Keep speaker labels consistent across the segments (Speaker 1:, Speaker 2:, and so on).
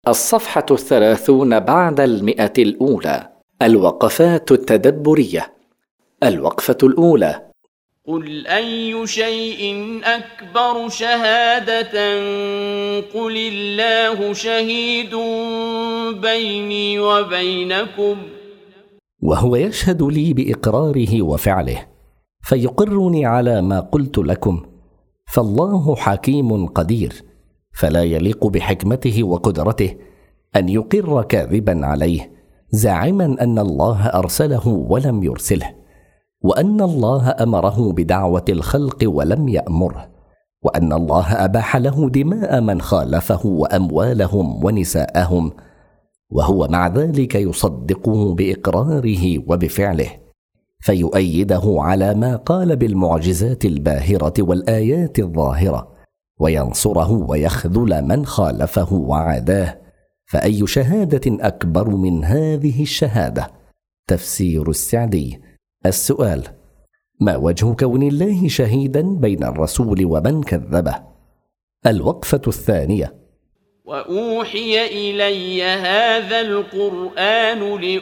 Speaker 1: الصفحة 30 بعد 100 الأولى. الوقفات التدبرية. الوقفة الأولى:
Speaker 2: قل أي شيء أكبر شهادة قل الله شهيد بيني وبينكم.
Speaker 3: وهو يشهد لي بإقراره وفعله فيقرني على ما قلت لكم، فالله حكيم قدير، فلا يليق بحكمته وقدرته أن يقر كاذبا عليه زاعما أن الله أرسله ولم يرسله، وأن الله أمره بدعوة الخلق ولم يأمره، وأن الله أباح له دماء من خالفه وأموالهم ونساءهم، وهو مع ذلك يصدقه بإقراره وبفعله، فيؤيده على ما قال بالمعجزات الباهرة والآيات الظاهرة، وينصره ويخذل من خالفه وعاداه. فأي شهادة أكبر من هذه الشهادة؟ تفسير السعدي. السؤال: ما وجه كون الله شهيدا بين الرسول ومن كذبه؟ الوقفة الثانية:
Speaker 2: وأوحي إلي هذا القرآن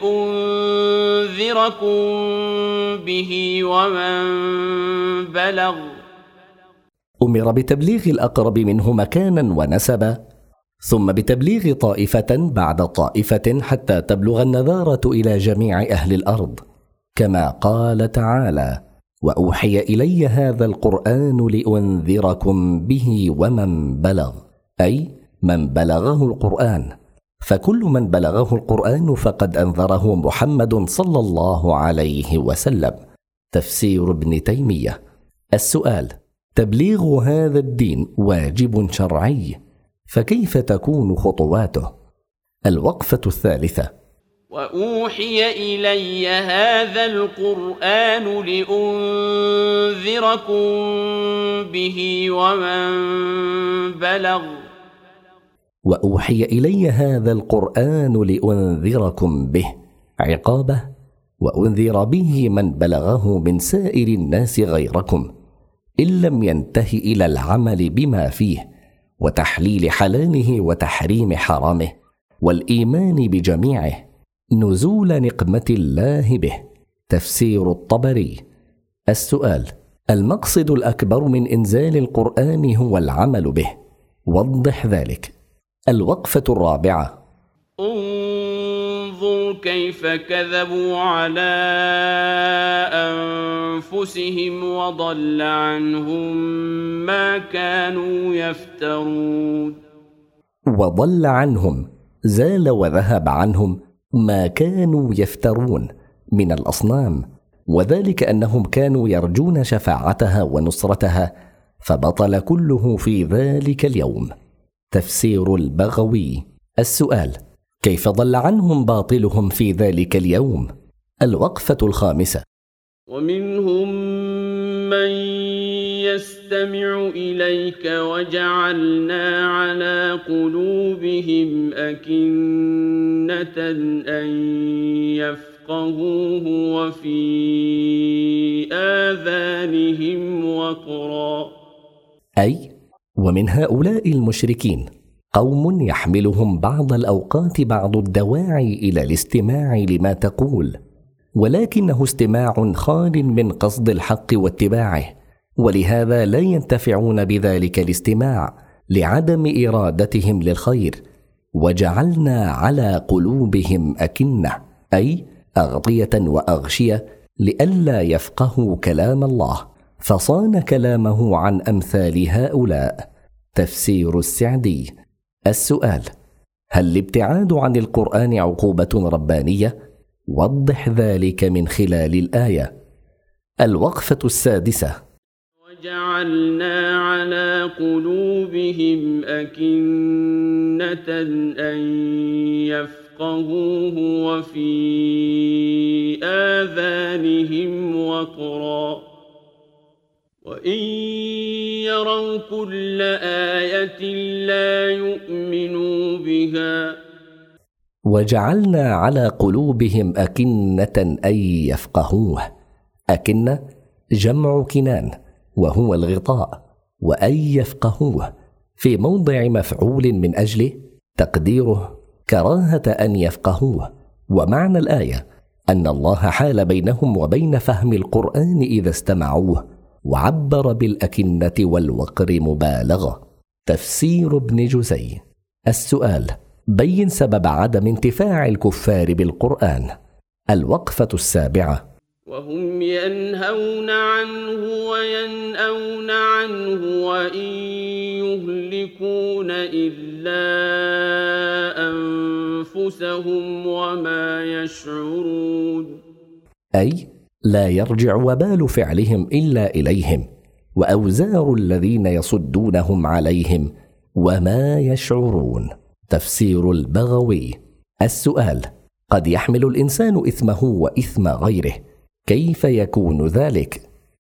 Speaker 2: لأنذركم به ومن بلغ.
Speaker 3: أمر بتبليغ الأقرب منه مكانا ونسبا، ثم بتبليغ طائفة بعد طائفة حتى تبلغ النذارة إلى جميع أهل الأرض، كما قال تعالى: وأوحي إلي هذا القرآن لأنذركم به ومن بلغ، أي من بلغه القرآن، فكل من بلغه القرآن فقد أنذره محمد صلى الله عليه وسلم. تفسير ابن تيمية. السؤال: تبليغ هذا الدين واجب شرعي، فكيف تكون خطواته؟ الوقفة الثالثة:
Speaker 2: وأوحي إلي هذا القرآن لأنذركم به ومن بلغ.
Speaker 3: وأوحي إلي هذا القرآن لأنذركم به عقابه، وأنذر به من بلغه من سائر الناس غيركم، إن لم ينته إلى العمل بما فيه وتحليل حلاله وتحريم حرامه والإيمان بجميعه، نزول نقمة الله به. تفسير الطبري. السؤال: المقصد الأكبر من إنزال القرآن هو العمل به، وضح ذلك. الوقفة الرابعة:
Speaker 2: انظر كيف كذبوا على أنفسهم وضل عنهم ما كانوا يفترون.
Speaker 3: وضل عنهم، زال وذهب عنهم ما كانوا يفترون من الأصنام، وذلك أنهم كانوا يرجون شفاعتها ونصرتها، فبطل كله في ذلك اليوم. تفسير البغوي. السؤال: كيف ضل عنهم باطلهم في ذلك اليوم؟ الوقفة الخامسة:
Speaker 2: ومنهم من يستمع إليك وجعلنا على قلوبهم أكنة أن يفقهوه وفي آذانهم وقرا.
Speaker 3: أي ومن هؤلاء المشركين قوم يحملهم بعض الأوقات بعض الدواعي إلى الاستماع لما تقول، ولكنه استماع خال من قصد الحق واتباعه، ولهذا لا ينتفعون بذلك الاستماع لعدم إرادتهم للخير. وجعلنا على قلوبهم أكنة، أي أغطية وأغشية، لئلا يفقهوا كلام الله، فصان كلامه عن أمثال هؤلاء. تفسير السعدي. السؤال: هل الابتعاد عن القرآن عقوبة ربانية؟ وضح ذلك من خلال الآية. الوقفة السادسة:
Speaker 2: وجعلنا على قلوبهم أكنة أن يفقهوه وفي آذانهم وقرا وإن يروا كل آية لا يؤمنوا بها.
Speaker 3: وجعلنا على قلوبهم أكنة أن يفقهوه. أكنة جمع كنان، وهو الغطاء، وأن يفقهوه في موضع مفعول من أجله تقديره كراهة أن يفقهوه. ومعنى الآية أن الله حال بينهم وبين فهم القرآن إذا استمعوه، وعبر بالأكنة والوقر مبالغة. تفسير ابن جزي. السؤال: بين سبب عدم انتفاع الكفار بالقرآن. الوقفة السابعة.
Speaker 2: وهم ينهون عنه وينأون عنه وإن يهلكون إلا أنفسهم وما يشعرون.
Speaker 3: أي لا يرجع وبال فعلهم إلا إليهم، وأوزار الذين يصدونهم عليهم وما يشعرون. تفسير البغوي. السؤال: قد يحمل الإنسان إثمه وإثم غيره، كيف يكون ذلك؟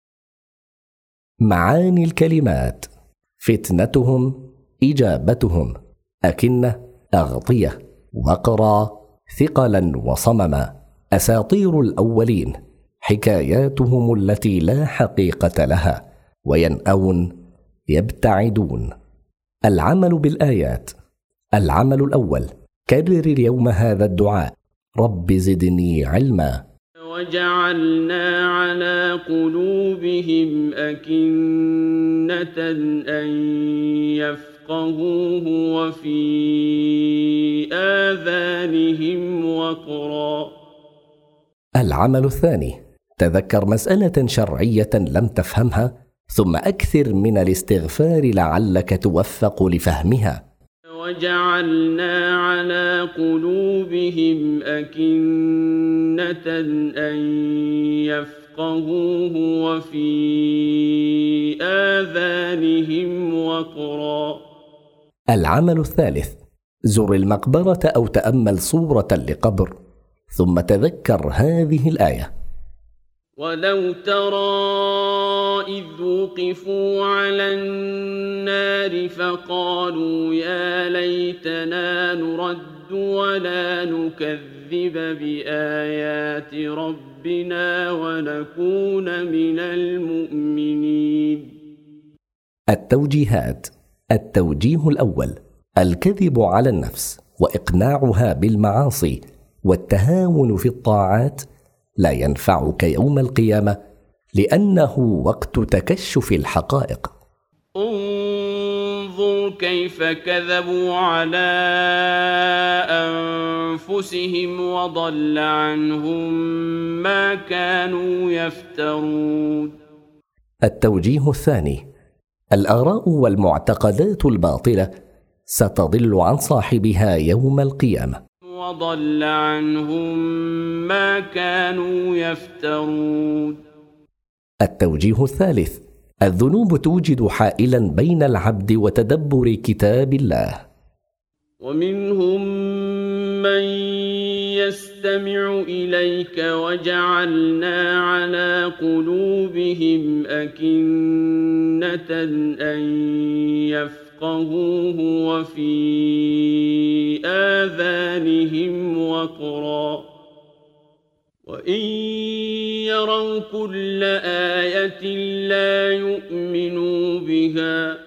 Speaker 3: معاني الكلمات: فتنتهم، إجابتهم، أكنة، أغطية، وقرا، ثقلا وصمما، أساطير الأولين، حكاياتهم التي لا حقيقة لها، وينأون، يبتعدون. العمل بالآيات. العمل الأول: كرر اليوم هذا الدعاء: رب زدني علما.
Speaker 2: وجعلنا على قلوبهم أكنة أن يفقهوه وفي آذانهم وقرا.
Speaker 3: العمل الثاني: تذكر مسألة شرعية لم تفهمها، ثم أكثر من الاستغفار لعلك توفق لفهمها.
Speaker 2: وجعلنا على قلوبهم أكنة أن يفقهوه وفي آذانهم وقرا.
Speaker 3: العمل الثالث: زر المقبرة أو تأمل صورة لقبر، ثم تذكر هذه الآية:
Speaker 2: ولو ترى إذ وقفوا على النار فقالوا يا ليتنا نرد ولا نكذب بآيات ربنا ونكون من المؤمنين.
Speaker 3: التوجيهات. التوجيه الأول: الكذب على النفس وإقناعها بالمعاصي والتهاون في الطاعات لا ينفعك يوم القيامة، لأنه وقت تكشف الحقائق.
Speaker 2: انظر كيف كذبوا على أنفسهم وضل عنهم ما كانوا يفترون.
Speaker 3: التوجيه الثاني: الآراء والمعتقدات الباطلة ستضل عن صاحبها يوم القيامة،
Speaker 2: وضل عنهم ما كانوا يفترون.
Speaker 3: التوجيه الثالث: الذنوب توجد حائلا بين العبد وتدبر كتاب الله.
Speaker 2: ومنهم من يستمع إليك وجعلنا على قلوبهم أكنة أن يفقهوه وفي آذانهم وقرا وإن يروا كل آية لا يؤمنوا بها